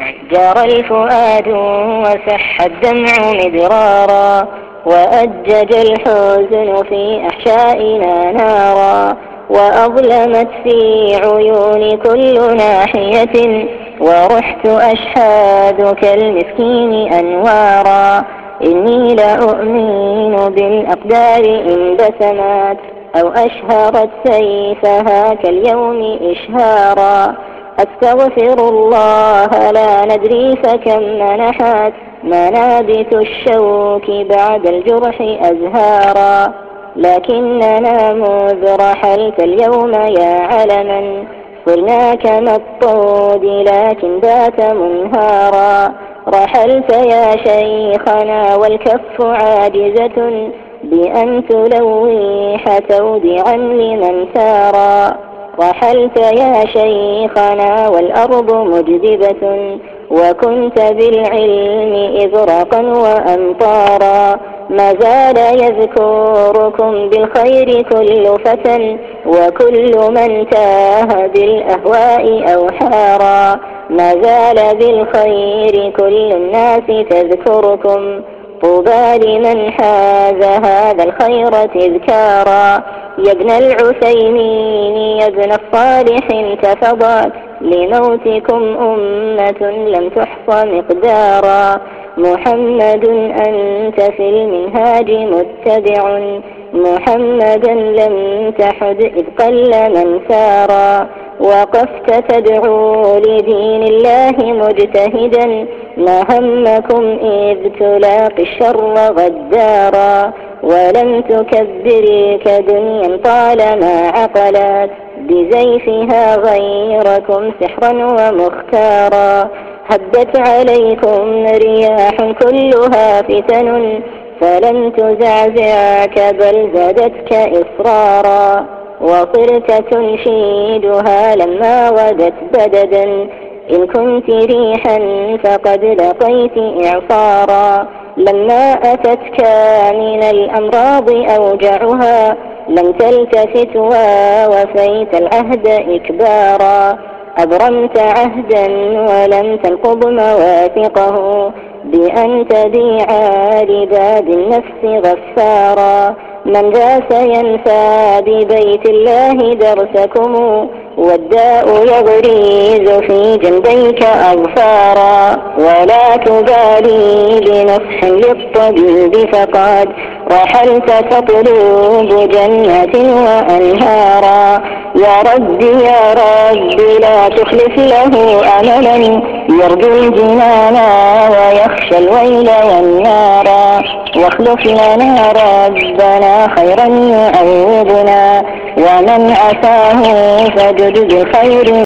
جار الفؤاد وسح الدمع مدرارا، وأجج الحزن في أحشائنا نارا، وأظلمت في عيون كل ناحية، ورحت أشحاذ كالمسكين أنوارا. إني لأؤمن بالأقدار إن بسمت، أو أشهرت سيفها كاليوم إشهارا. أستغفر الله لا ندري فكم منحت منابت الشوك بعد الجرح أزهارا. لكننا مذ رحلت اليوم يا علما، صرنا كما الطود لكن بات منهارا. رحلت يا شيخنا والكف عاجزة بأن تلويح تودعا لمن سارا. رحلت يا شيخنا والأرض مجدبة، وكنت بالعلم إغراقا وأمطارا. ما زال يذكركم بالخير كل فتى، وكل من تاه بالأهواء أو حارا. ما زال بالخير كل الناس تذكركم، طوبى لمن حاز هذا الخير تذكارا. يا ابن العثيمين يا ابن الصالح انتفضت لموتكم أمة لم تحصى مقدارا. محمد أنت في المنهاج متبع، محمدا لم تحد إذ قل من سارا. وقفت تدعو لدين الله مجتهدا، ما همكم إذ تلاقي الشر غدارا. ولم تكبرك دنيا طالما عقلت بزيفها غيركم سحرا ومختارا. هبت عليكم رياح كلها فتن، فلم تزعزعك بل زادتك إصرارا. وصرت تنشيدها لما ودت بددا، إن كنت ريحا فقد لقيت إعصارا. لما أتتك من الأمراض أوجعها لم تلتفت ووفيت العهد إكبارا. أبرمت عهدا ولم تنقض مواثقه، بأن تبيع لباب النفس غفارا. من ذا سينفى ببيت الله درسكم، والداء يغريز في جنبيك أظفارا. ولا تبالي بنصح للطبيب فقد رحلت تطلب جنات وأنهارا. يا رب يا رب لا تخلف له أملا، يرجو الجنان ويخشى الويل والنارا. واخلف لنا ربنا خيرا يعوضنا، ومن عساه فجد بالخير